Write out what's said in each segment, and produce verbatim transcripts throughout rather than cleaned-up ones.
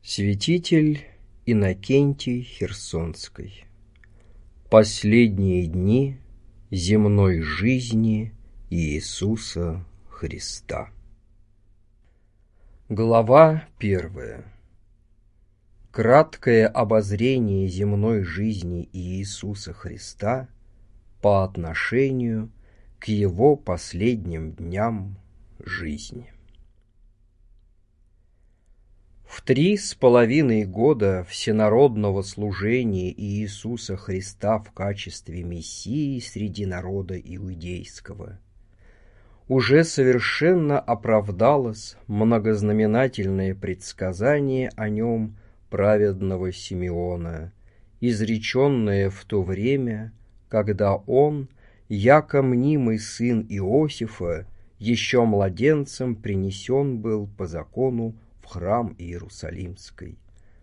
Святитель Иннокентий Херсонской. Последние дни земной жизни Иисуса Христа. Глава первая. Краткое обозрение земной жизни Иисуса Христа по отношению к Его последним дням жизни. В три с половиной года всенародного служения Иисуса Христа в качестве Мессии среди народа иудейского уже совершенно оправдалось многознаменательное предсказание о нем праведного Симеона, изреченное в то время, когда он, яко мнимый сын Иосифа, еще младенцем принесен был по закону в храм Иерусалимский,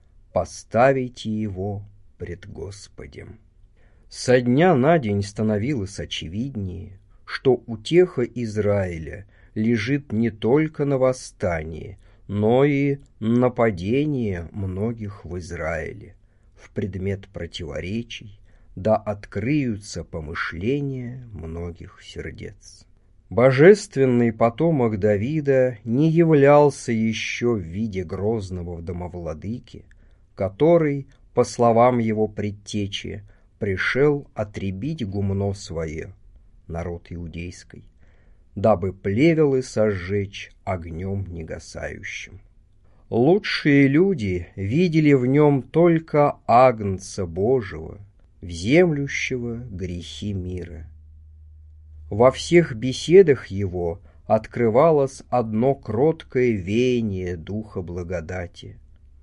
поставите его пред Господем. Со дня на день становилось очевиднее, что утеха Израиля лежит не только на восстании, но и нападение многих в Израиле, в предмет противоречий, да открыются помышления многих сердец. Божественный потомок Давида не являлся еще в виде грозного домовладыки, который, по словам его предтечи, пришел отребить гумно свое, народ иудейский, дабы плевелы сожжечь огнем негасающим. Лучшие люди видели в нем только Агнца Божьего, вземлющего грехи мира. Во всех беседах его открывалось одно кроткое веяние духа благодати.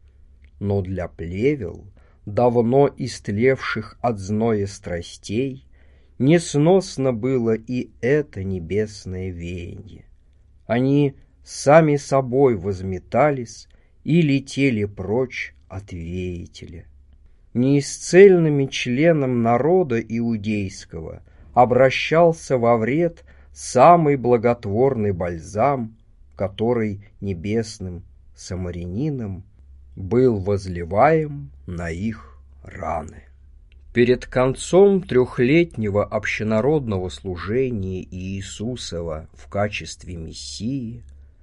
Но для плевел, давно истлевших от зноя страстей, несносно было и это небесное веяние. Они сами собой возметались и летели прочь от веятеля. Неисцельными членам народа иудейского обращался во вред самый благотворный бальзам, который небесным самарянином был возливаем на их раны. Перед концом трехлетнего общенародного служения Иисусова в качестве Мессии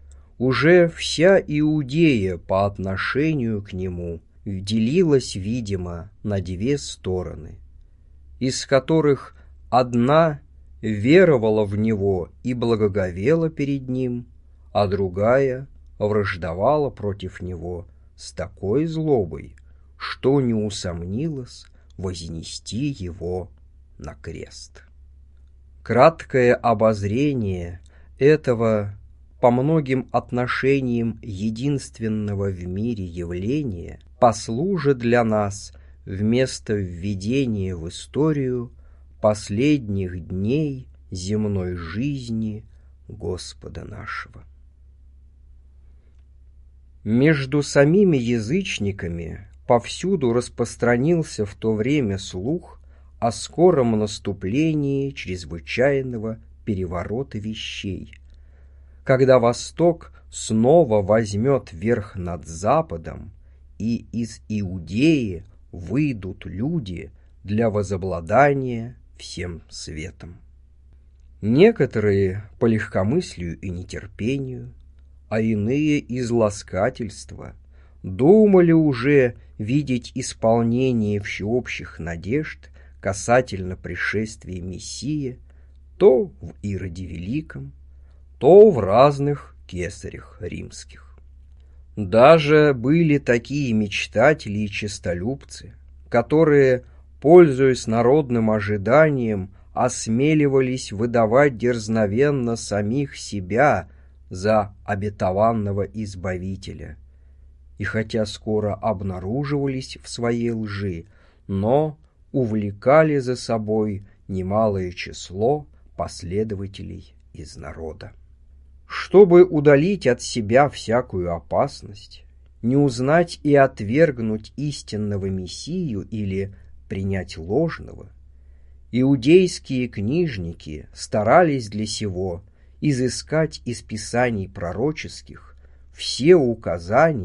уже вся Иудея по отношению к Нему делилась, видимо, на две стороны, из которых одна веровала в Него и благоговела перед Ним, а другая враждовала против Него с такой злобой, что не усомнилась вознести Его на крест. Краткое обозрение этого по многим отношениям единственного в мире явления послужит для нас вместо введения в историю последних дней земной жизни Господа нашего. Между самими язычниками повсюду распространился в то время слух о скором наступлении чрезвычайного переворота вещей, когда Восток снова возьмет верх над Западом, и из Иудеи выйдут люди для возобладания всем светом. Некоторые по легкомыслию и нетерпению, а иные из ласкательства думали уже видеть исполнение всеобщих надежд касательно пришествия Мессии то в Ироде Великом, то в разных кесарях римских. Даже были такие мечтатели и честолюбцы, которые, пользуясь народным ожиданием, осмеливались выдавать дерзновенно самих себя за обетованного Избавителя, и хотя скоро обнаруживались в своей лжи, но увлекали за собой немалое число последователей из народа. Чтобы удалить от себя всякую опасность, не узнать и отвергнуть истинного Мессию или принять ложного, иудейские книжники старались для сего изыскать из писаний пророческих все указания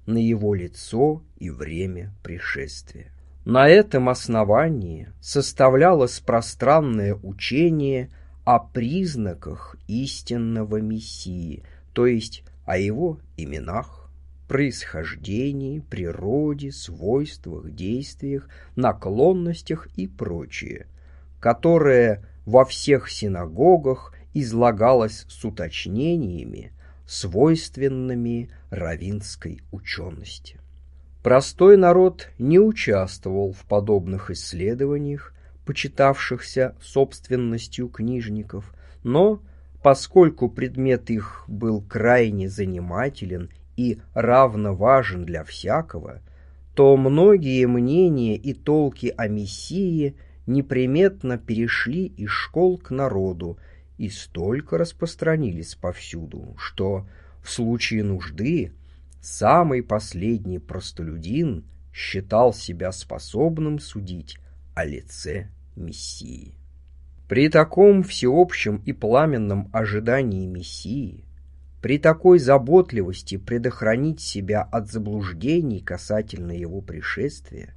на его лицо и время пришествия. На этом основании составлялось пространное учение о признаках истинного Мессии, то есть о его именах, происхождении, природе, свойствах, действиях, наклонностях и прочее, которое во всех синагогах излагалось с уточнениями, свойственными раввинской учености. Простой народ не участвовал в подобных исследованиях, почитавшихся собственностью книжников, но, поскольку предмет их был крайне занимателен и равно важен для всякого, то многие мнения и толки о Мессии неприметно перешли из школ к народу и столько распространились повсюду, что в случае нужды самый последний простолюдин считал себя способным судить о лице Мессии. При таком всеобщем и пламенном ожидании Мессии, при такой заботливости предохранить себя от заблуждений касательно его пришествия,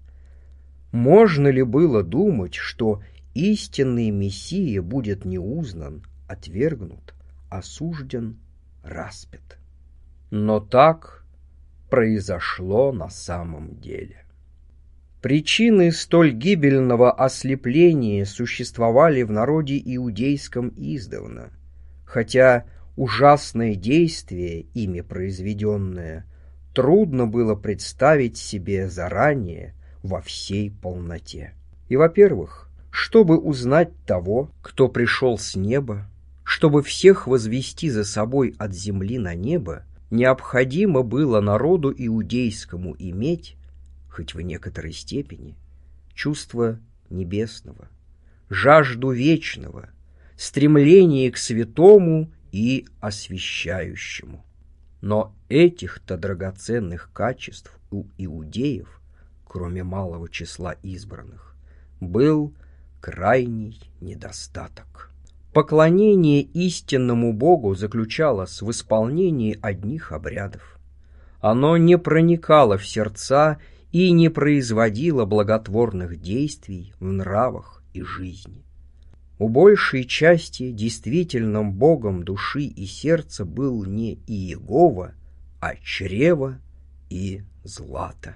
можно ли было думать, что истинный Мессия будет не узнан, отвергнут, осужден, распят? Но так произошло на самом деле. Причины столь гибельного ослепления существовали в народе иудейском издавна, хотя ужасное действие, ими произведенное, трудно было представить себе заранее во всей полноте. И, во-первых, чтобы узнать того, кто пришел с неба, чтобы всех возвести за собой от земли на небо, необходимо было народу иудейскому иметь, хоть в некоторой степени, чувство небесного, жажду вечного, стремление к святому и освящающему. Но этих-то драгоценных качеств у иудеев, кроме малого числа избранных, был крайний недостаток. Поклонение истинному Богу заключалось в исполнении одних обрядов. Оно не проникало в сердца и не производило благотворных действий в нравах и жизни. У большей части действительным Богом души и сердца был не Иегова, а чрево и злато.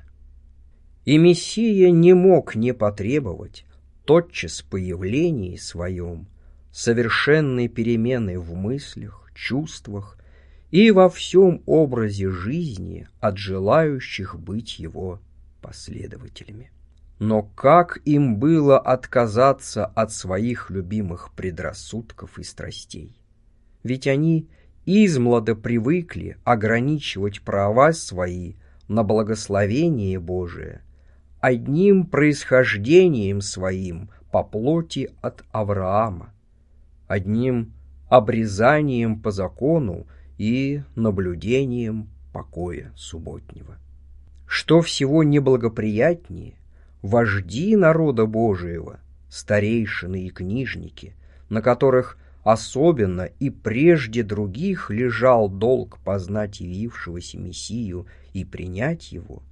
И Мессия не мог не потребовать, тотчас по явлении своем, совершенной перемены в мыслях, чувствах и во всем образе жизни от желающих быть его последователями. Но как им было отказаться от своих любимых предрассудков и страстей? Ведь они измлада привыкли ограничивать права свои на благословение Божие одним происхождением своим по плоти от Авраама, одним обрезанием по закону и наблюдением покоя субботнего. Что всего неблагоприятнее, вожди народа Божиего, старейшины и книжники, на которых особенно и прежде других лежал долг познать явившегося Мессию и принять его,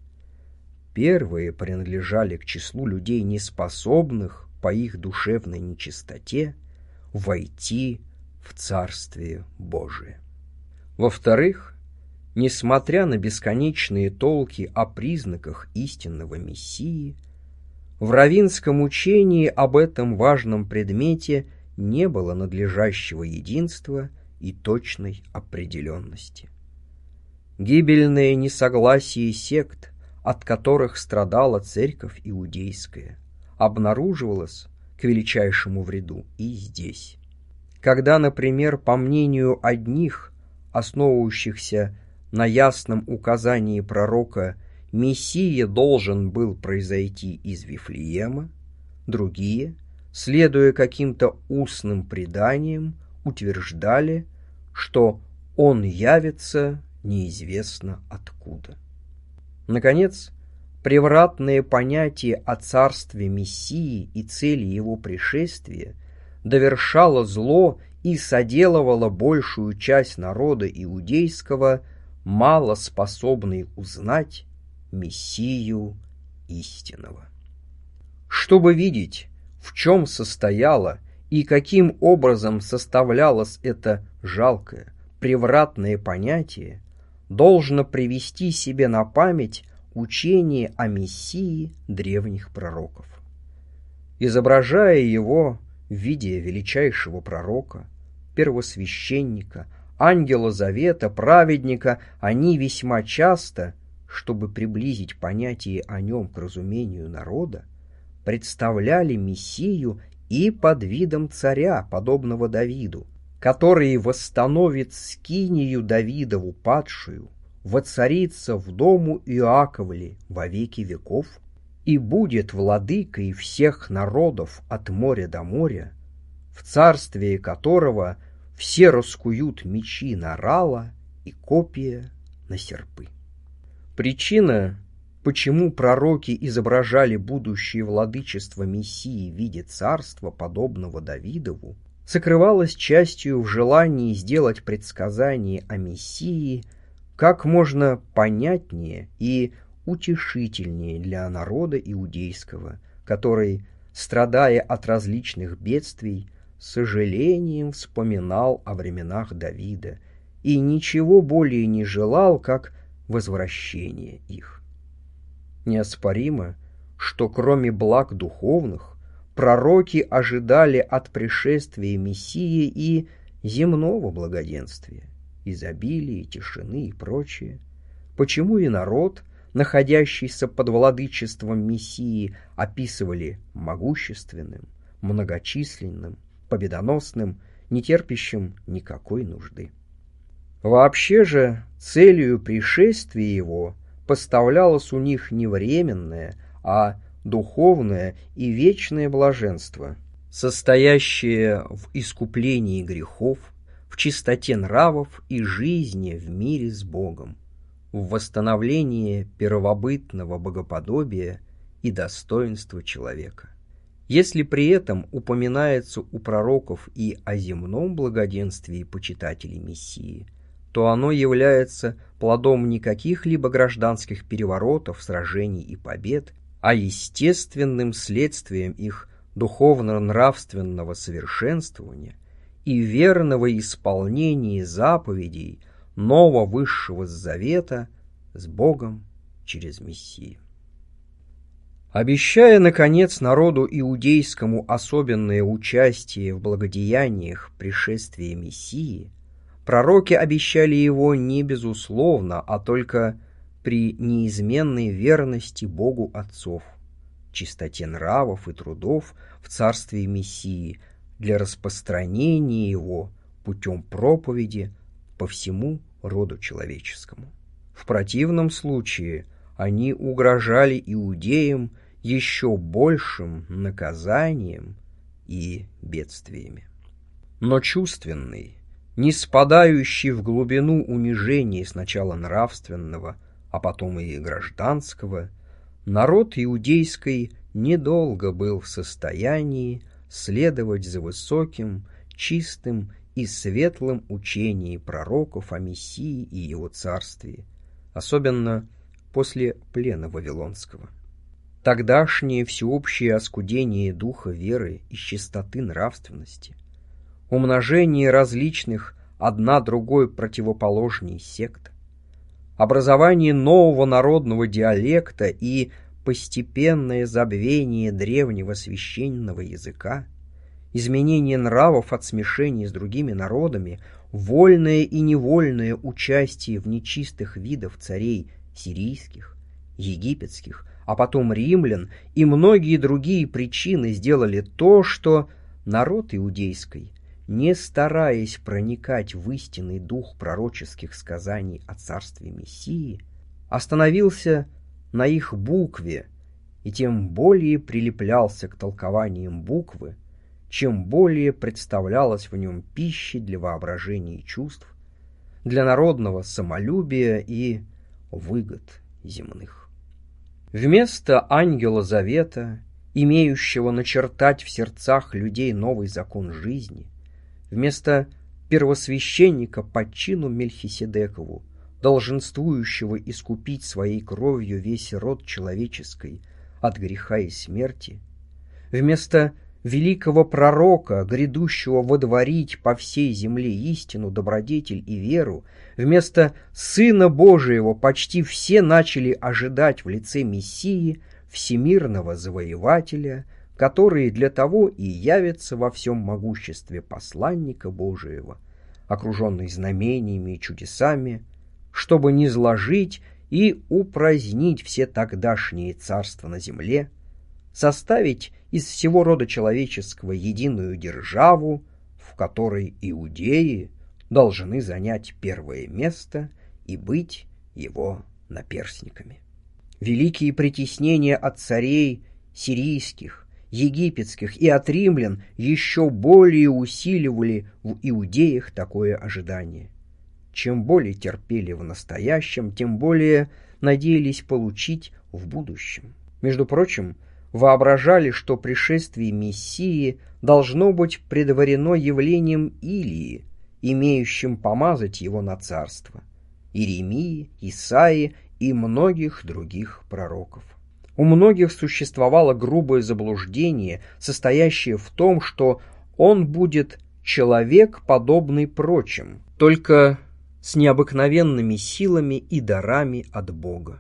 первые принадлежали к числу людей, неспособных по их душевной нечистоте войти в Царствие Божие. Во-вторых, несмотря на бесконечные толки о признаках истинного Мессии, в раввинском учении об этом важном предмете не было надлежащего единства и точной определенности. Гибельное несогласие сект, от которых страдала церковь иудейская, обнаруживалось к величайшему вреду и здесь. Когда, например, по мнению одних, основывающихся на ясном указании пророка, Мессия должен был произойти из Вифлеема, другие, следуя каким-то устным преданиям, утверждали, что он явится неизвестно откуда. Наконец, превратное понятие о царстве Мессии и цели его пришествия довершало зло и соделывало большую часть народа иудейского мало способный узнать Мессию истинного. Чтобы видеть, в чем состояло и каким образом составлялось это жалкое, превратное понятие, должно привести себе на память учение о Мессии древних пророков. Изображая его в виде величайшего пророка, первосвященника, ангела завета, праведника, они весьма часто, чтобы приблизить понятие о нем к разумению народа, представляли Мессию и под видом царя, подобного Давиду, который восстановит скинию Давидову падшую, воцарится в дому Иаковле во веки веков и будет владыкой всех народов от моря до моря, в царствие которого все раскуют мечи на рала и копья на серпы. Причина, почему пророки изображали будущее владычество Мессии в виде царства, подобного Давидову, сокрывалась частью в желании сделать предсказание о Мессии как можно понятнее и утешительнее для народа иудейского, который, страдая от различных бедствий, с сожалением вспоминал о временах Давида и ничего более не желал, как возвращения их. Неоспоримо, что кроме благ духовных, пророки ожидали от пришествия Мессии и земного благоденствия, изобилия, тишины и прочее, почему и народ, находящийся под владычеством Мессии, описывали могущественным, многочисленным, победоносным, нетерпящим никакой нужды. Вообще же целью пришествия его поставлялось у них не временное, а духовное и вечное блаженство, состоящее в искуплении грехов, в чистоте нравов и жизни в мире с Богом, в восстановлении первобытного богоподобия и достоинства человека. Если при этом упоминается у пророков и о земном благоденствии почитателей Мессии, то оно является плодом не каких-либо гражданских переворотов, сражений и побед, а естественным следствием их духовно-нравственного совершенствования и верного исполнения заповедей нового высшего завета с Богом через Мессию. Обещая, наконец, народу иудейскому особенное участие в благодеяниях пришествия Мессии, пророки обещали его не безусловно, а только при неизменной верности Богу отцов, чистоте нравов и трудов в царстве Мессии для распространения его путем проповеди по всему роду человеческому. В противном случае они угрожали иудеям еще большим наказанием и бедствиями. Но чувственный, не спадающий в глубину унижения сначала нравственного, а потом и гражданского, народ иудейский недолго был в состоянии следовать за высоким, чистым и светлым учением пророков о Мессии и его царстве, особенно после плена Вавилонского. Тогдашнее всеобщее оскудение духа веры и чистоты нравственности, умножение различных одна другой противоположней сект, образование нового народного диалекта и постепенное забвение древнего священного языка, изменение нравов от смешения с другими народами, вольное и невольное участие в нечистых видах царей сирийских, египетских, а потом римлян и многие другие причины сделали то, что народ иудейский, не стараясь проникать в истинный дух пророческих сказаний о царстве Мессии, остановился на их букве и тем более прилеплялся к толкованиям буквы, чем более представлялась в нем пищей для воображения и чувств, для народного самолюбия и выгод земных. Вместо ангела завета, имеющего начертать в сердцах людей новый закон жизни, вместо первосвященника по чину Мельхиседекову, долженствующего искупить своей кровью весь род человеческий от греха и смерти, вместо великого пророка, грядущего водворить по всей земле истину, добродетель и веру, вместо Сына Божиего почти все начали ожидать в лице Мессии, всемирного завоевателя, который для того и явится во всем могуществе посланника Божиего, окруженный знамениями и чудесами, чтобы низложить и упразднить все тогдашние царства на земле, составить из всего рода человеческого единую державу, в которой иудеи должны занять первое место и быть его наперсниками. Великие притеснения от царей сирийских, египетских и от римлян еще более усиливали в иудеях такое ожидание. Чем более терпели в настоящем, тем более надеялись получить в будущем. Между прочим, воображали, что пришествие Мессии должно быть предварено явлением Илии, имеющим помазать его на царство, Иеремии, Исаии и многих других пророков. У многих существовало грубое заблуждение, состоящее в том, что он будет человек, подобный прочим, только с необыкновенными силами и дарами от Бога.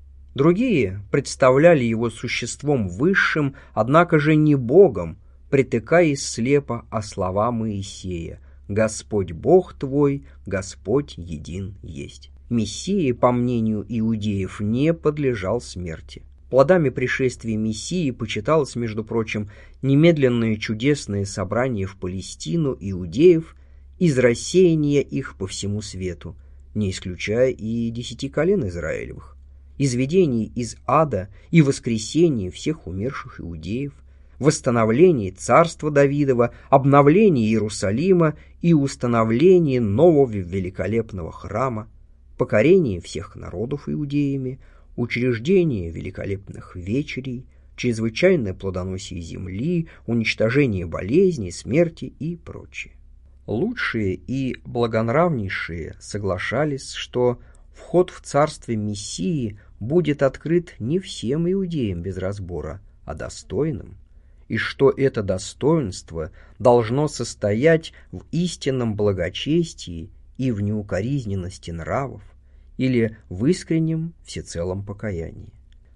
Другие представляли его существом высшим, однако же не Богом, притыкаясь слепо о слова Моисея: «Господь Бог твой, Господь един есть». Мессия, по мнению иудеев, не подлежал смерти. Плодами пришествия Мессии почиталось, между прочим, немедленное чудесное собрание в Палестину иудеев из рассеяния их по всему свету, не исключая и десяти колен Израилевых, изведение из ада и воскресение всех умерших иудеев, восстановление царства Давидова, обновление Иерусалима и установление нового великолепного храма, покорение всех народов иудеями, учреждение великолепных вечерей, чрезвычайное плодоносие земли, уничтожение болезней, смерти и прочее. Лучшие и благонравнейшие соглашались, что вход в царствие Мессии будет открыт не всем иудеям без разбора, а достойным, и что это достоинство должно состоять в истинном благочестии и в неукоризненности нравов, или в искреннем всецелом покаянии.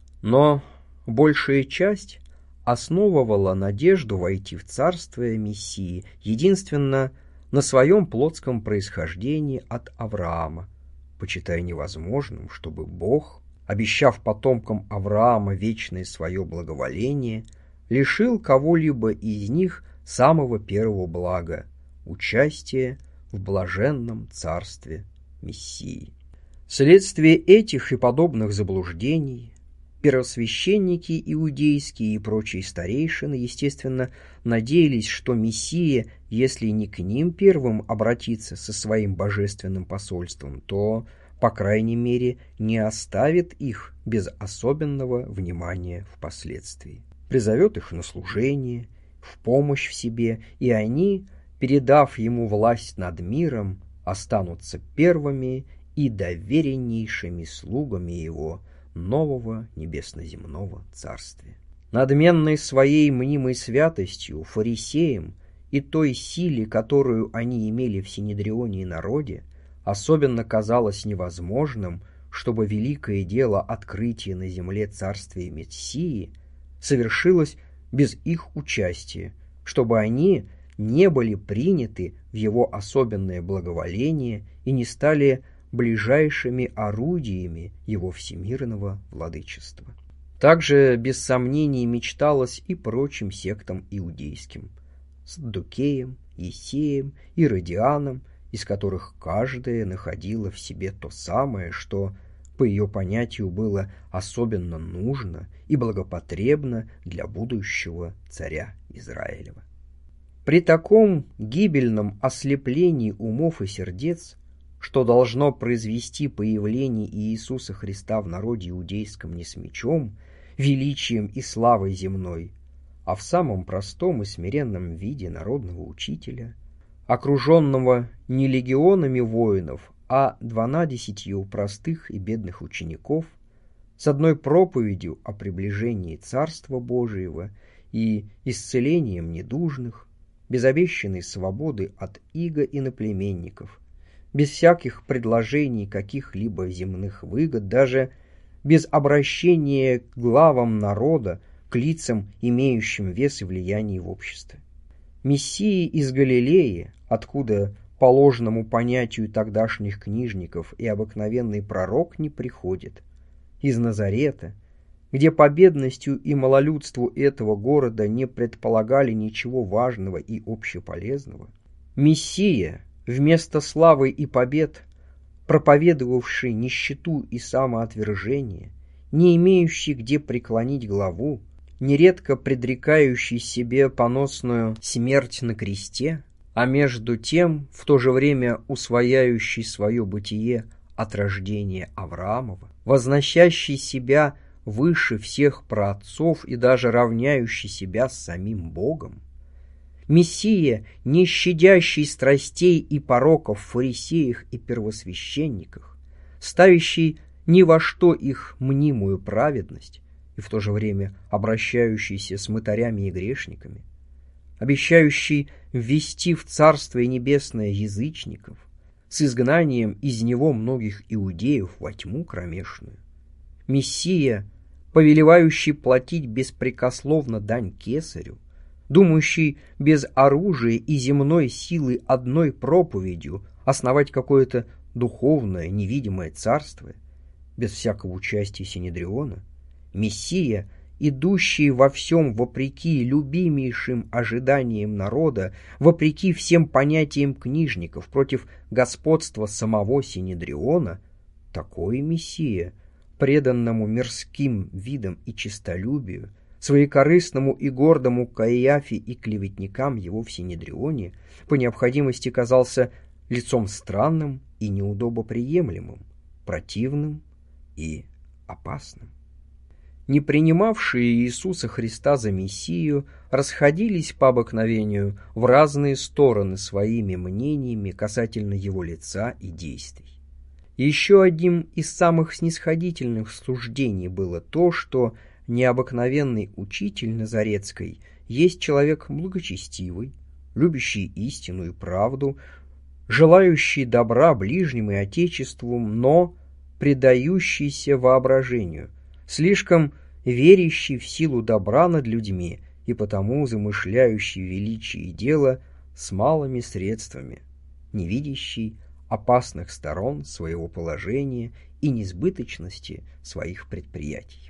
Но большая часть основывала надежду войти в царствие Мессии единственно на своем плотском происхождении от Авраама, почитая невозможным, чтобы Бог, обещав потомкам Авраама вечное свое благоволение, лишил кого-либо из них самого первого блага – участия в блаженном царстве Мессии. Вследствие этих и подобных заблуждений первосвященники иудейские и прочие старейшины, естественно, надеялись, что Мессия, если не к ним первым обратится со своим божественным посольством, то, по крайней мере, не оставит их без особенного внимания впоследствии. Призовет их на служение, в помощь в себе, и они, передав ему власть над миром, останутся первыми и довереннейшими слугами его нового небесно-земного царствия. Надменной своей мнимой святостью, фарисеям и той силе, которую они имели в синедрионе и народе, особенно казалось невозможным, чтобы великое дело открытия на земле царствия Мессии совершилось без их участия, чтобы они не были приняты в его особенное благоволение и не стали ближайшими орудиями его всемирного владычества. Также без сомнений мечталось и прочим сектам иудейским, Саддукеям, Есеям и Родианам, из которых каждая находила в себе то самое, что, по ее понятию, было особенно нужно и благопотребно для будущего царя Израилева. При таком гибельном ослеплении умов и сердец, что должно произвести появление Иисуса Христа в народе иудейском не с мечом, величием и славой земной, а в самом простом и смиренном виде народного учителя, окруженного не легионами воинов, а дванадесятью простых и бедных учеников, с одной проповедью о приближении Царства Божиего и исцелением недужных, без обещанной свободы от иго иноплеменников, без всяких предложений каких-либо земных выгод, даже без обращения к главам народа, к лицам, имеющим вес и влияние в обществе. Мессии из Галилеи, откуда по ложному понятию тогдашних книжников и обыкновенный пророк не приходит, из Назарета, где по бедностью и малолюдству этого города не предполагали ничего важного и общеполезного, Мессия, вместо славы и побед, проповедовавший нищету и самоотвержение, не имеющий где преклонить главу, нередко предрекающий себе поносную смерть на кресте, а между тем в то же время усвояющий свое бытие от рождения Авраамова, возносящий себя выше всех праотцов и даже равняющий себя с самим Богом, Мессия, не щадящий страстей и пороков в фарисеях и первосвященниках, ставящий ни во что их мнимую праведность и в то же время обращающийся с мытарями и грешниками, обещающий ввести в Царствие Небесное язычников, с изгнанием из него многих иудеев во тьму кромешную, Мессия, повелевающий платить беспрекословно дань кесарю, думающий без оружия и земной силы одной проповедью основать какое-то духовное невидимое царство, без всякого участия Синедриона, Мессия, идущий во всем вопреки любимейшим ожиданиям народа, вопреки всем понятиям книжников, против господства самого Синедриона, такой Мессия, преданному мирским видам и честолюбию, своекорыстному и гордому Каиафе и клеветникам его в Синедрионе, по необходимости казался лицом странным и неудобоприемлемым, противным и опасным. Не принимавшие Иисуса Христа за Мессию расходились по обыкновению в разные стороны своими мнениями касательно его лица и действий. Еще одним из самых снисходительных суждений было то, что необыкновенный учитель Назаретской есть человек благочестивый, любящий истину и правду, желающий добра ближним и отечеству, но предающийся воображению, слишком верящий в силу добра над людьми и потому замышляющий величие дела с малыми средствами, не видящий опасных сторон своего положения и несбыточности своих предприятий.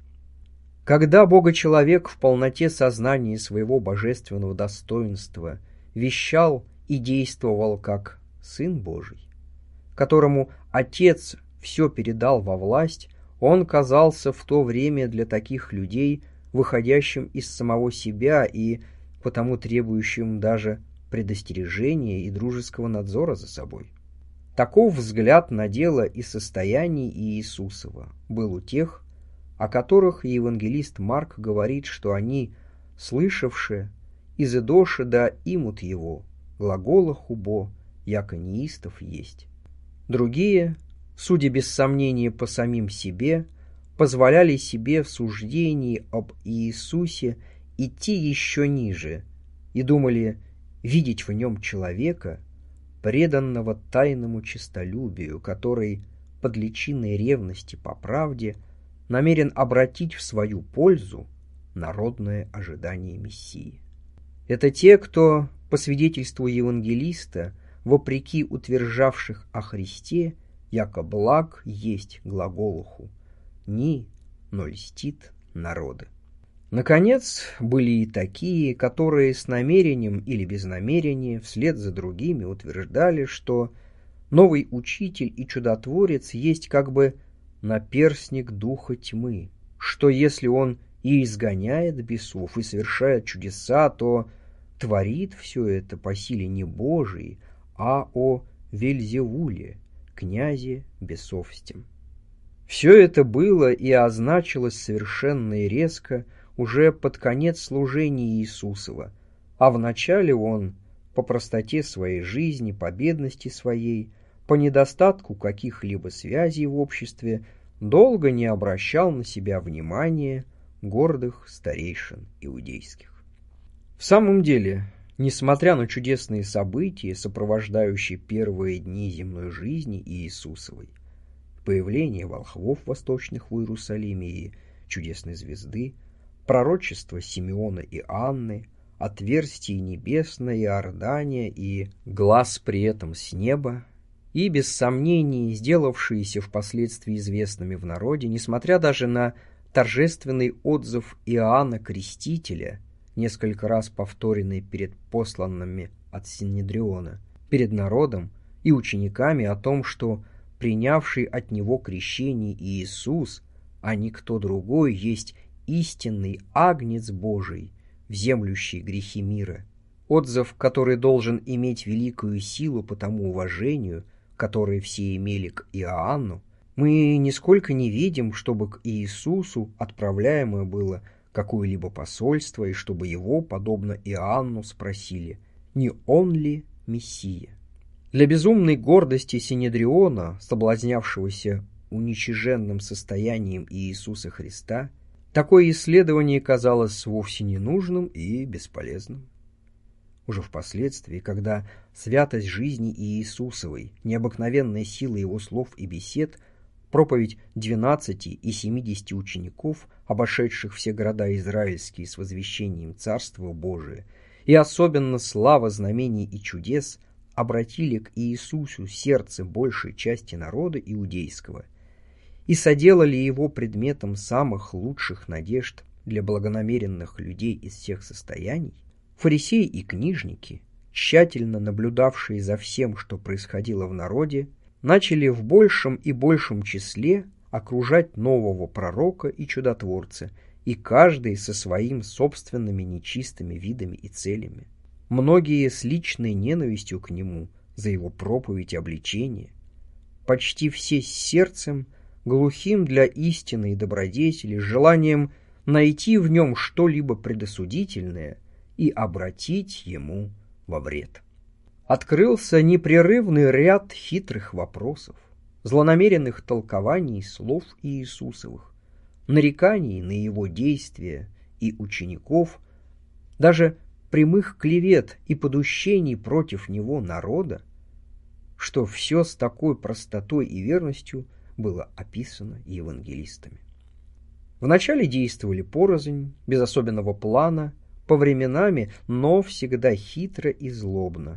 Когда Бога-человек в полноте сознания своего божественного достоинства вещал и действовал как Сын Божий, которому Отец все передал во власть, он казался в то время для таких людей выходящим из самого себя и потому требующим даже предостережения и дружеского надзора за собой. Таков взгляд на дело и состояние Иисусова был у тех, о которых евангелист Марк говорит, что они, слышавшие, изыдоши да имут его, глагола хубо, яко неистов есть. Другие, судя без сомнения по самим себе, позволяли себе в суждении об Иисусе идти еще ниже и думали видеть в нем человека, преданного тайному честолюбию, который под личиной ревности по правде намерен обратить в свою пользу народное ожидание Мессии. Это те, кто, по свидетельству евангелиста, вопреки утверждавших о Христе, яко благ есть глаголуху, ни, но льстит народы. Наконец, были и такие, которые с намерением или без намерения вслед за другими утверждали, что новый учитель и чудотворец есть как бы наперстник духа тьмы, что если он и изгоняет бесов и совершает чудеса, то творит все это по силе не Божией, а о Вельзевуле, князе бесовстем. Все это было и означилось совершенно и резко уже под конец служения Иисусова, а вначале он, по простоте своей жизни, по бедности своей, по недостатку каких-либо связей в обществе долго не обращал на себя внимания гордых старейшин иудейских. В самом деле, несмотря на чудесные события, сопровождающие первые дни земной жизни Иисусовой, появление волхвов восточных в Иерусалиме и чудесной звезды, пророчество Симеона и Анны, отверстие небесное Иордания и глаз при этом с неба, и, без сомнений, сделавшиеся впоследствии известными в народе, несмотря даже на торжественный отзыв Иоанна Крестителя, несколько раз повторенный перед посланными от Синедриона, перед народом и учениками о том, что принявший от него крещение Иисус, а никто другой, есть истинный Агнец Божий, вземлющий грехи мира, отзыв, который должен иметь великую силу по тому уважению, которое все имели к Иоанну, мы нисколько не видим, чтобы к Иисусу отправляемое было какое-либо посольство, и чтобы его, подобно Иоанну, спросили, не он ли Мессия. Для безумной гордости Синедриона, соблазнявшегося уничиженным состоянием Иисуса Христа, такое исследование казалось вовсе ненужным и бесполезным. Уже впоследствии, когда святость жизни Иисусовой, необыкновенная сила его слов и бесед, проповедь двенадцати и семидесяти учеников, обошедших все города израильские с возвещением Царства Божия, и особенно слава знамений и чудес, обратили к Иисусу сердце большей части народа иудейского и соделали его предметом самых лучших надежд для благонамеренных людей из всех состояний, фарисеи и книжники, тщательно наблюдавшие за всем, что происходило в народе, начали в большем и большем числе окружать нового пророка и чудотворца, и каждый со своим собственными нечистыми видами и целями. Многие с личной ненавистью к нему за его проповедь и обличение, почти все с сердцем, глухим для истины и добродетели, с желанием найти в нем что-либо предосудительное и обратить ему во вред. Открылся непрерывный ряд хитрых вопросов, злонамеренных толкований слов Иисусовых, нареканий на его действия и учеников, даже прямых клевет и подущений против него народа, что все с такой простотой и верностью было описано евангелистами. Вначале действовали порознь, без особенного плана, по временами, но всегда хитро и злобно,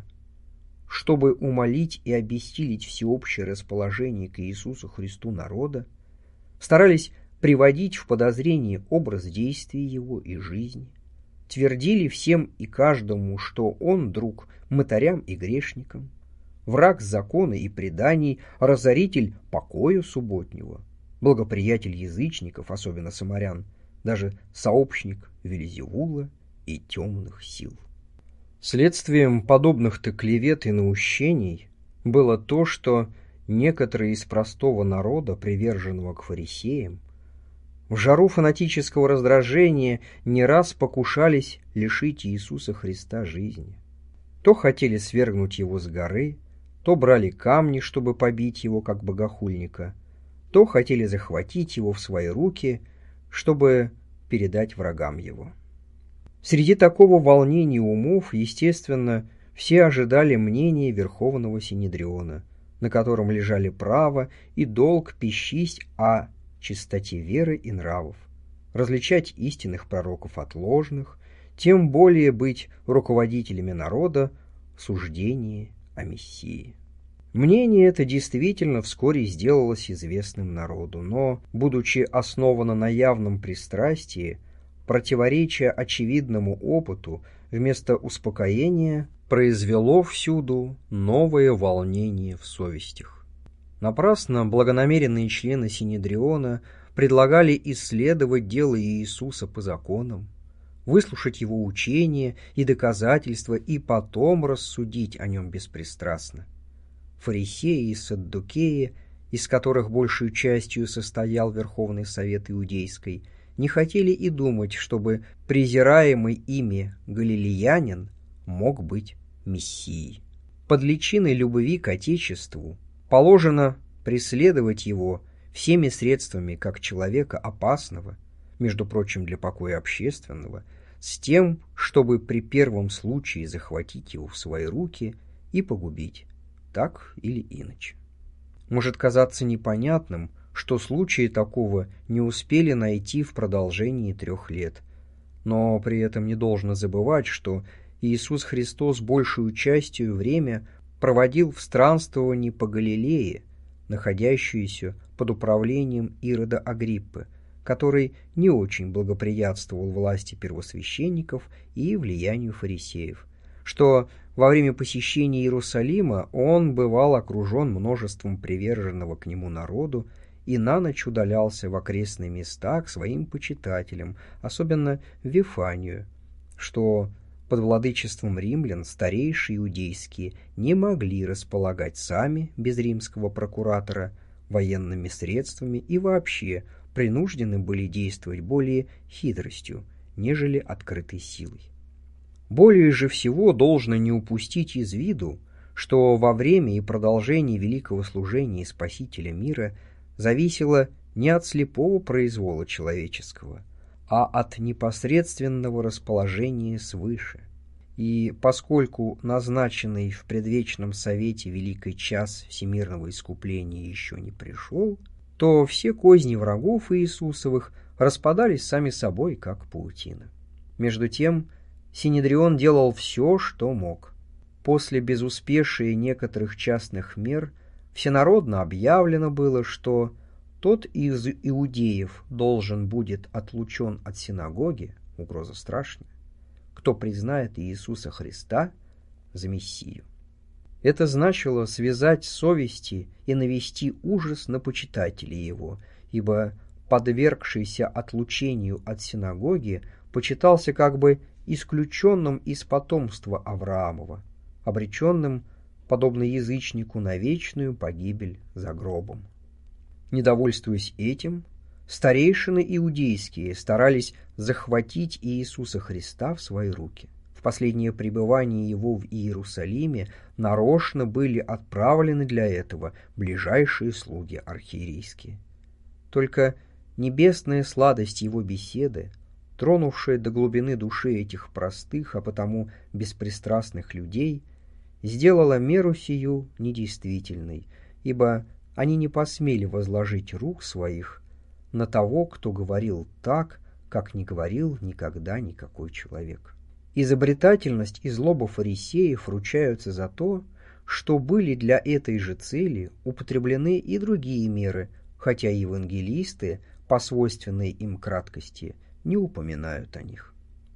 чтобы умолить и обессилить всеобщее расположение к Иисусу Христу народа, старались приводить в подозрение образ действий его и жизни, твердили всем и каждому, что он друг мытарям и грешникам, враг закона и преданий, разоритель покоя субботнего, благоприятель язычников, особенно самарян, даже сообщник Вельзевула и темных сил. Следствием подобных-то клевет и наущений было то, что некоторые из простого народа, приверженного к фарисеям, в жару фанатического раздражения не раз покушались лишить Иисуса Христа жизни. То хотели свергнуть его с горы, то брали камни, чтобы побить его, как богохульника, то хотели захватить его в свои руки, чтобы передать врагам его. Среди такого волнения умов, естественно, все ожидали мнения Верховного Синедриона, на котором лежали право и долг пищись о чистоте веры и нравов, различать истинных пророков от ложных, тем более быть руководителями народа в суждении о Мессии. Мнение это действительно вскоре сделалось известным народу, но, будучи основано на явном пристрастии, противоречия очевидному опыту, вместо успокоения произвело всюду новое волнение в совестях. Напрасно благонамеренные члены Синедриона предлагали исследовать дело Иисуса по законам, выслушать его учения и доказательства и потом рассудить о нем беспристрастно. Фарисеи и саддукеи, из которых большей частью состоял Верховный Совет Иудейской, не хотели и думать, чтобы презираемый ими галилеянин мог быть Мессией. Под личиной любви к Отечеству, Положено преследовать его всеми средствами как человека опасного, между прочим, для покоя общественного, с тем, чтобы при первом случае захватить его в свои руки и погубить, так или иначе. Может казаться непонятным, что случаи такого не успели найти в продолжении трех лет, но при этом не должно забывать, что Иисус Христос большую частью время проводил в странствовании по Галилее, находящуюся под управлением Ирода Агриппы, который не очень благоприятствовал власти первосвященников и влиянию фарисеев, что во время посещения Иерусалима он бывал окружен множеством приверженного к нему народу и на ночь удалялся в окрестные места к своим почитателям, особенно в Вифанию, что под владычеством римлян старейшие иудейские не могли располагать сами без римского прокуратора военными средствами и вообще принуждены были действовать более хитростью, нежели открытой силой. Более же всего должно не упустить из виду, что во время и продолжении великого служения Спасителя мира зависело не от слепого произвола человеческого, а от непосредственного расположения свыше. И поскольку назначенный в предвечном совете великий час всемирного искупления еще не пришел, то все козни врагов Иисусовых распадались сами собой, как паутина. Между тем, Синедрион делал все, что мог. После безуспешия некоторых частных мер всенародно объявлено было, что тот из иудеев должен будет отлучен от синагоги, угроза страшная, кто признает Иисуса Христа за Мессию. Это значило связать совести и навести ужас на почитателей его, ибо подвергшийся отлучению от синагоги почитался как бы исключенным из потомства Авраамова, обреченным, подобно язычнику, на вечную погибель за гробом. Недовольствуясь этим, старейшины иудейские старались захватить Иисуса Христа в свои руки. В последнее пребывание его в Иерусалиме нарочно были отправлены для этого ближайшие слуги архиерейские. Только небесная сладость его беседы, тронувшая до глубины души этих простых, а потому беспристрастных людей, сделала меру сию недействительной, ибо они не посмели возложить рук своих на того, кто говорил так, как не говорил никогда никакой человек. Изобретательность и злоба фарисеев ручаются за то, что были для этой же цели употреблены и другие меры, хотя евангелисты, по свойственной им краткости, не упоминают о них.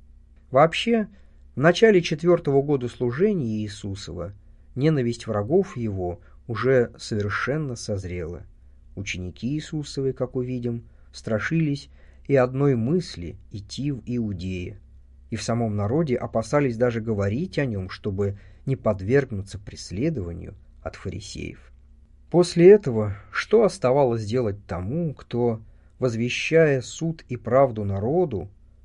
Вообще, в начале четвертого года служения Иисусова ненависть врагов его уже совершенно созрела. Ученики Иисусовы, как увидим, страшились и одной мысли идти в Иудею, и в самом народе опасались даже говорить о нем, чтобы не подвергнуться преследованию от фарисеев. После этого что оставалось делать тому, кто, возвещая суд и правду народу,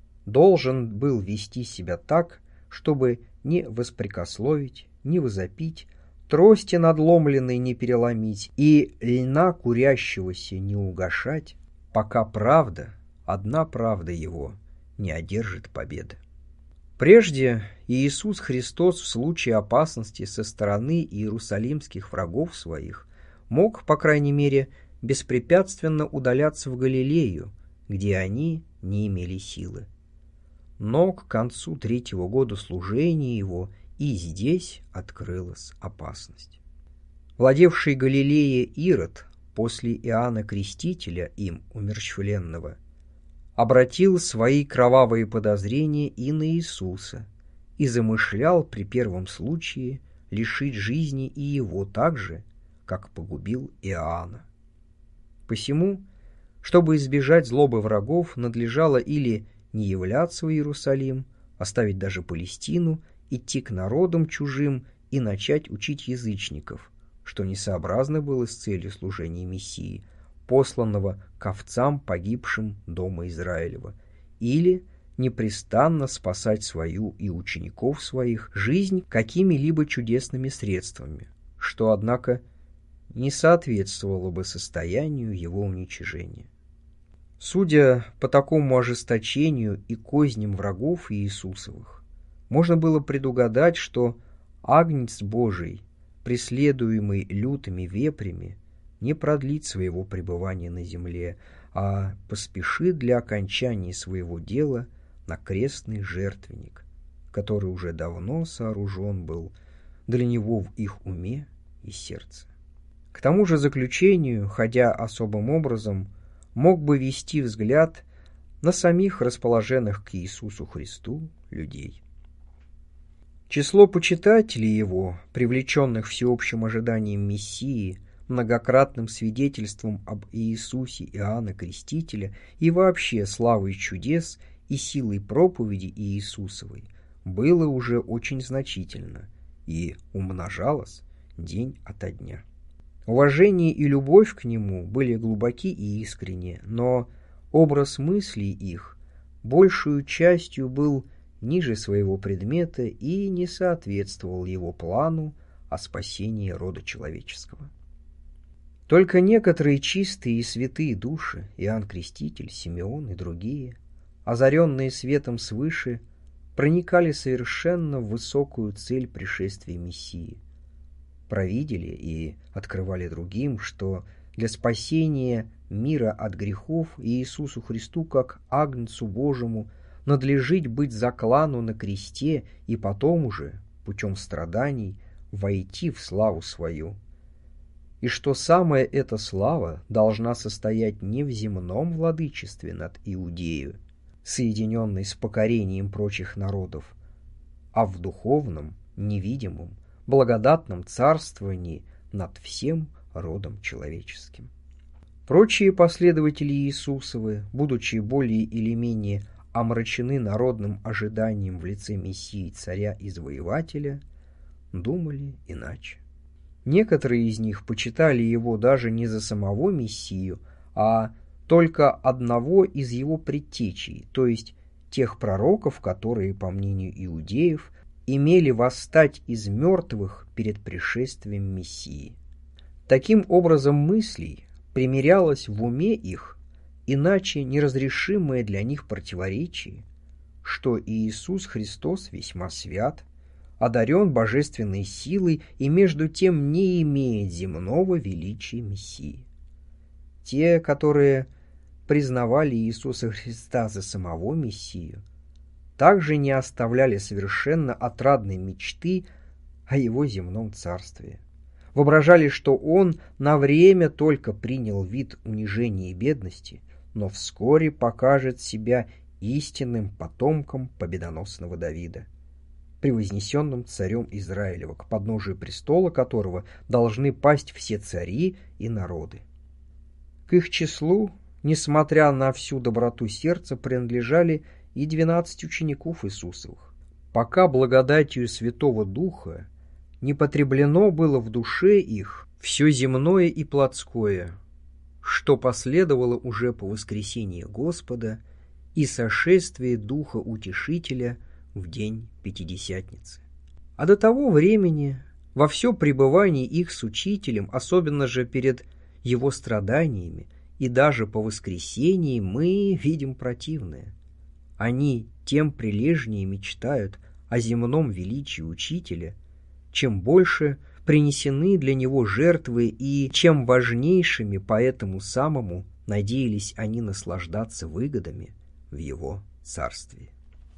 должен был вести себя так, чтобы не воспрекословить, не возопить, трости надломленной не переломить и льна курящегося не угашать, пока правда, одна правда его, не одержит победы. Прежде Иисус Христос в случае опасности со стороны иерусалимских врагов своих мог, по крайней мере, беспрепятственно удаляться в Галилею, где они не имели силы. Но к концу третьего года служения его и здесь открылась опасность. Владевший Галилеей Ирод после Иоанна Крестителя, им умерщвленного, обратил свои кровавые подозрения и на Иисуса и замышлял при первом случае лишить жизни и его так же, как погубил Иоанна. Посему, чтобы избежать злобы врагов, надлежало или не являться в Иерусалим, оставить даже Палестину, идти к народам чужим и начать учить язычников, что несообразно было с целью служения Мессии, посланного к овцам, погибшим дома Израилева, или непрестанно спасать свою и учеников своих жизнь какими-либо чудесными средствами, что, однако, не соответствовало бы состоянию его уничижения. Судя по такому ожесточению и козням врагов Иисусовых, можно было предугадать, что Агнец Божий, преследуемый лютыми вепрями, не продлит своего пребывания на земле, а поспешит для окончания своего дела на крестный жертвенник, который уже давно сооружен был для него в их уме и сердце. К тому же заключению, ходя особым образом, мог бы вести взгляд на самих расположенных к Иисусу Христу людей. Число почитателей его, привлеченных всеобщим ожиданием Мессии, многократным свидетельством об Иисусе Иоанна Крестителя и вообще славой чудес и силой проповеди Иисусовой, было уже очень значительно и умножалось день ото дня. Уважение и любовь к нему были глубоки и искренни, но образ мыслей их большую частью был ниже своего предмета и не соответствовал его плану о спасении рода человеческого. Только некоторые чистые и святые души, Иоанн Креститель, Симеон и другие, озаренные светом свыше, проникали совершенно в высокую цель пришествия Мессии, провидели и открывали другим, что для спасения мира от грехов Иисусу Христу, как Агнцу Божьему, надлежит быть заклану на кресте и потом уже, путем страданий, войти в славу свою, и что самая эта слава должна состоять не в земном владычестве над Иудею, соединенной с покорением прочих народов, а в духовном, невидимом, благодатном царствовании над всем родом человеческим. Прочие последователи Иисусовы, будучи более или менее омрачены народным ожиданием в лице Мессии царя и завоевателя, думали иначе. Некоторые из них почитали его даже не за самого Мессию, а только одного из его предтечей, то есть тех пророков, которые, по мнению иудеев, имели восстать из мертвых перед пришествием Мессии. Таким образом мыслей примирялось в уме их иначе неразрешимое для них противоречие, что Иисус Христос весьма свят, одарен божественной силой и между тем не имеет земного величия Мессии. Те, которые признавали Иисуса Христа за самого Мессию, также не оставляли совершенно отрадной мечты о его земном царстве. Воображали, что он на время только принял вид унижения и бедности, но вскоре покажет себя истинным потомком победоносного Давида, превознесенным царем Израилева, к подножию престола которого должны пасть все цари и народы. К их числу, несмотря на всю доброту сердца, принадлежали и двенадцать учеников Иисусовых. Пока благодатью Святого Духа не потреблено было в душе их все земное и плотское, что последовало уже по воскресении Господа и сошествии Духа Утешителя в день Пятидесятницы. А до того времени во все пребывание их с Учителем, особенно же перед его страданиями и даже по воскресении, мы видим противное. Они тем прилежнее мечтают о земном величии Учителя, чем больше принесены для него жертвы и чем важнейшими по этому самому надеялись они наслаждаться выгодами в его царстве.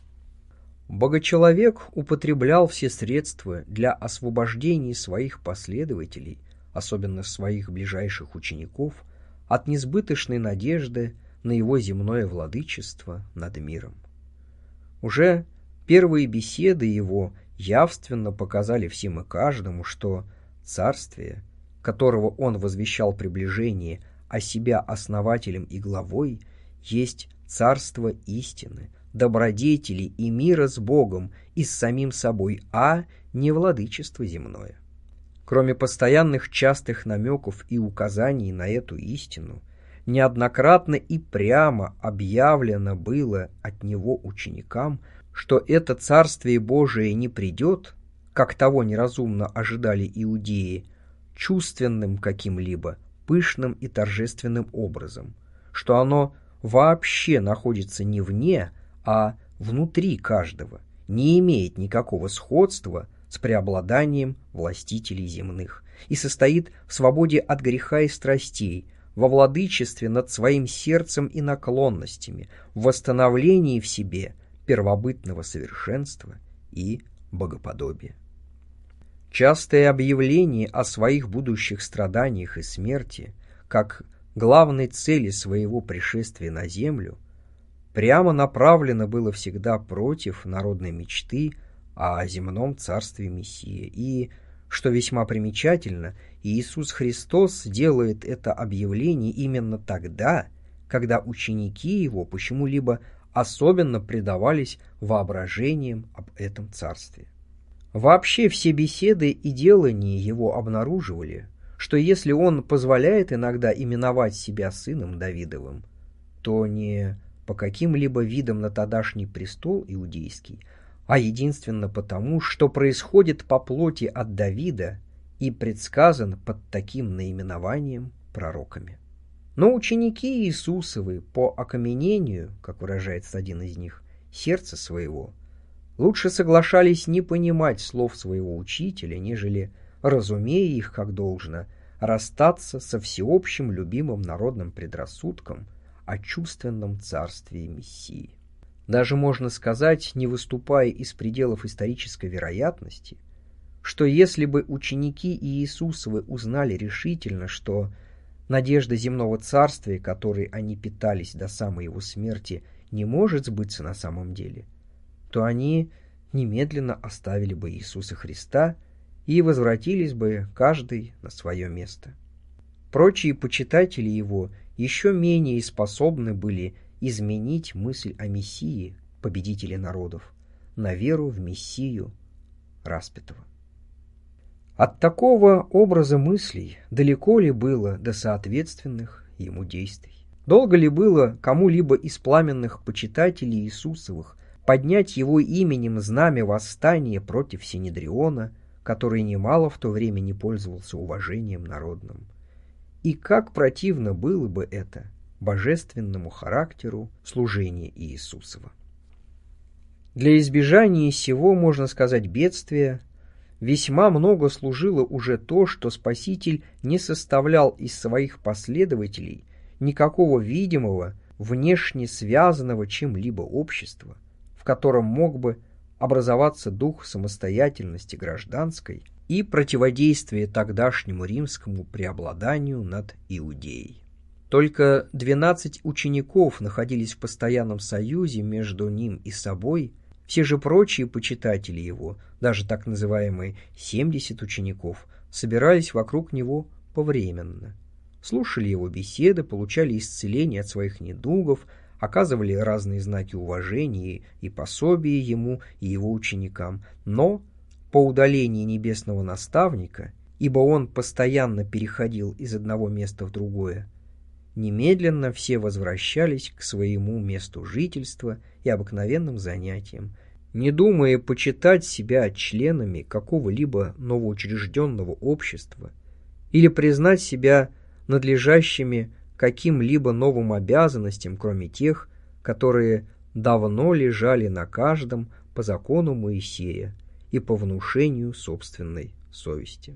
Богочеловек употреблял все средства для освобождения своих последователей, особенно своих ближайших учеников, от несбыточной надежды на его земное владычество над миром. Уже первые беседы его явственно показали всем и каждому, что царствие, которого он возвещал приближение, а себя основателем и главой, есть царство истины, добродетели и мира с Богом и с самим собой, а не владычество земное. Кроме постоянных частых намеков и указаний на эту истину, неоднократно и прямо объявлено было от него ученикам, что это Царствие Божие не придет, как того неразумно ожидали иудеи, чувственным каким-либо, пышным и торжественным образом, что оно вообще находится не вне, а внутри каждого, не имеет никакого сходства с преобладанием властителей земных и состоит в свободе от греха и страстей, во владычестве над своим сердцем и наклонностями, в восстановлении в себе первобытного совершенства и богоподобия. Частое объявление о своих будущих страданиях и смерти, как главной цели своего пришествия на землю, прямо направлено было всегда против народной мечты о земном царстве Мессии. И, что весьма примечательно, Иисус Христос делает это объявление именно тогда, когда ученики Его почему-либо особенно предавались воображениям об этом царстве. Вообще все беседы и делания Его обнаруживали, что если Он позволяет иногда именовать себя сыном Давидовым, то не по каким-либо видам на тогдашний престол иудейский, а единственно потому, что происходит по плоти от Давида и предсказан под таким наименованием пророками. Но ученики Иисусовы по окаменению, как выражается один из них, сердца своего, лучше соглашались не понимать слов своего учителя, нежели, разумея их как должно, расстаться со всеобщим любимым народным предрассудком о чувственном царстве Мессии. Даже можно сказать, не выступая из пределов исторической вероятности, что если бы ученики Иисусовы узнали решительно, что надежда земного царствия, которой они питались до самой его смерти, не может сбыться на самом деле, то они немедленно оставили бы Иисуса Христа и возвратились бы каждый на свое место. Прочие почитатели его еще менее способны были изменить мысль о Мессии, победителе народов, на веру в Мессию распятого. От такого образа мыслей далеко ли было до соответственных ему действий? Долго ли было кому-либо из пламенных почитателей Иисусовых поднять его именем знамя восстания против Синедриона, который немало в то время не пользовался уважением народным? И как противно было бы это божественному характеру служения Иисусова. Для избежания сего, можно сказать, бедствия, весьма много служило уже то, что Спаситель не составлял из своих последователей никакого видимого, внешне связанного чем-либо общества, в котором мог бы образоваться дух самостоятельности гражданской и противодействия тогдашнему римскому преобладанию над Иудеей. Только двенадцать учеников находились в постоянном союзе между ним и собой, все же прочие почитатели его, даже так называемые семьдесят учеников, собирались вокруг него повременно. Слушали его беседы, получали исцеление от своих недугов, оказывали разные знаки уважения и пособия ему и его ученикам, но по удалении небесного наставника, ибо он постоянно переходил из одного места в другое, немедленно все возвращались к своему месту жительства и обыкновенным занятиям, не думая почитать себя членами какого-либо новоучрежденного общества или признать себя надлежащими каким-либо новым обязанностям, кроме тех, которые давно лежали на каждом по закону Моисея и по внушению собственной совести.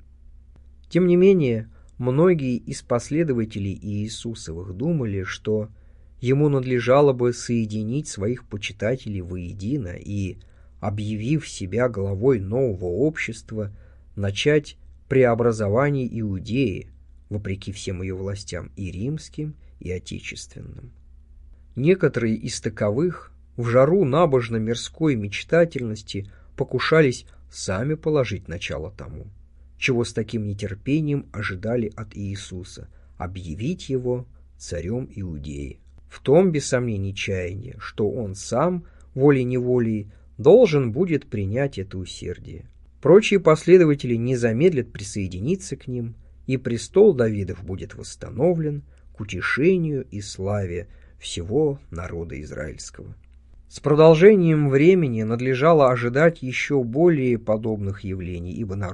Тем не менее, многие из последователей Иисусовых думали, что ему надлежало бы соединить своих почитателей воедино и, объявив себя главой нового общества, начать преобразование Иудеи, вопреки всем ее властям и римским, и отечественным. Некоторые из таковых в жару набожно-мирской мечтательности покушались сами положить начало тому, чего с таким нетерпением ожидали от Иисуса – объявить его царем Иудеи. В том, без сомнений, чаяния, что он сам, волей-неволей, должен будет принять это усердие. Прочие последователи не замедлят присоединиться к ним, и престол Давидов будет восстановлен к утешению и славе всего народа израильского. С продолжением времени надлежало ожидать еще более подобных явлений, ибо народ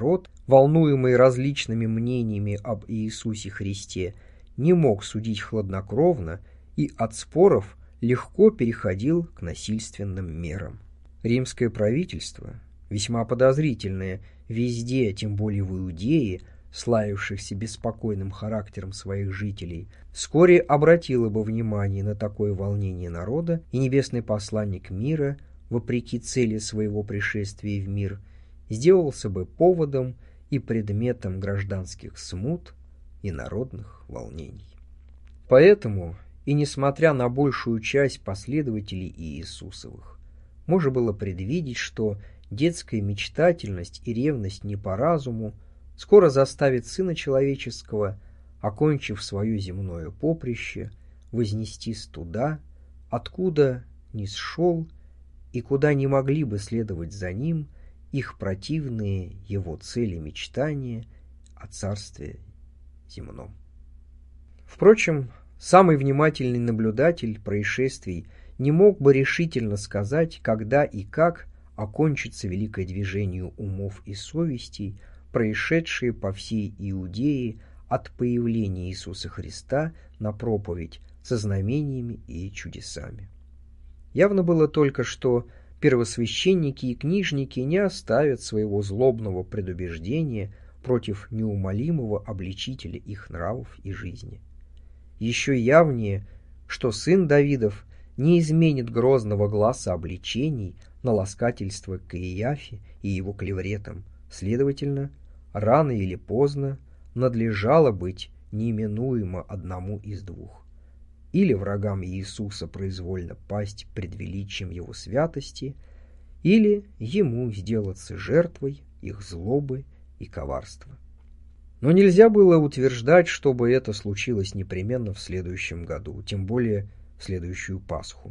волнуемый различными мнениями об Иисусе Христе, не мог судить хладнокровно и от споров легко переходил к насильственным мерам. Римское правительство, весьма подозрительное везде, тем более в Иудее, славившихся беспокойным характером своих жителей, вскоре обратило бы внимание на такое волнение народа, и небесный посланник мира, вопреки цели своего пришествия в мир, сделался бы поводом и предметом гражданских смут и народных волнений. Поэтому, и несмотря на большую часть последователей Иисусовых, можно было предвидеть, что детская мечтательность и ревность не по разуму скоро заставит Сына Человеческого, окончив свое земное поприще, вознестись туда, откуда нисшел и куда не могли бы следовать за ним их противные его цели мечтания о царстве земном. Впрочем, самый внимательный наблюдатель происшествий не мог бы решительно сказать, когда и как окончится великое движение умов и совестей, происшедшие по всей Иудее от появления Иисуса Христа на проповедь со знамениями и чудесами. Явно было только, что первосвященники и книжники не оставят своего злобного предубеждения против неумолимого обличителя их нравов и жизни. Еще явнее, что сын Давидов не изменит грозного гласа обличений на ласкательство к Иафе и его клевретам. Следовательно, рано или поздно надлежало быть неминуемо одному из двух: или врагам Иисуса произвольно пасть пред величием его святости, или ему сделаться жертвой их злобы и коварства. Но нельзя было утверждать, чтобы это случилось непременно в следующем году, тем более в следующую Пасху.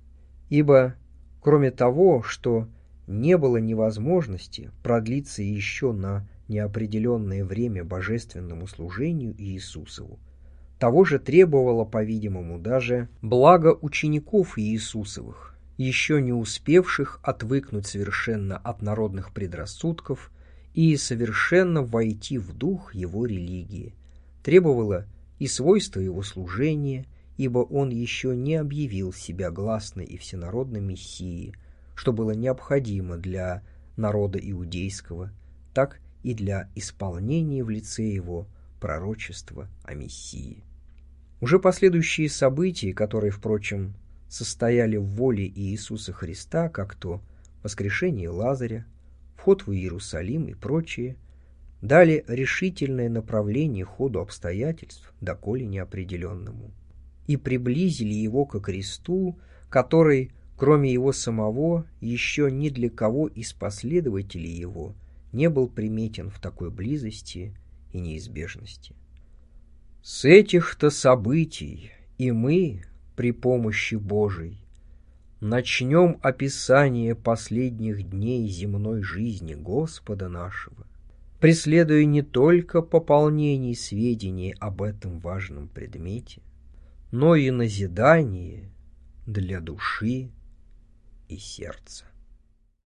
Ибо, кроме того, что не было невозможности продлиться еще на неопределенное время божественному служению Иисусову, того же требовало, по-видимому, даже благо учеников Иисусовых, еще не успевших отвыкнуть совершенно от народных предрассудков и совершенно войти в дух его религии, требовало и свойства его служения, ибо он еще не объявил себя гласной и всенародной Мессией, что было необходимо для народа иудейского, так и для исполнения в лице его пророчества о Мессии. Уже последующие события, которые, впрочем, состояли в воле Иисуса Христа, как то воскрешение Лазаря, вход в Иерусалим и прочее, дали решительное направление ходу обстоятельств, доколе неопределенному, и приблизили его ко кресту, который, кроме его самого, еще ни для кого из последователей его не был приметен в такой близости и неизбежности. С этих-то событий и мы, при помощи Божией, начнем описание последних дней земной жизни Господа нашего, преследуя не только пополнение сведений об этом важном предмете, но и назидание для души и сердца.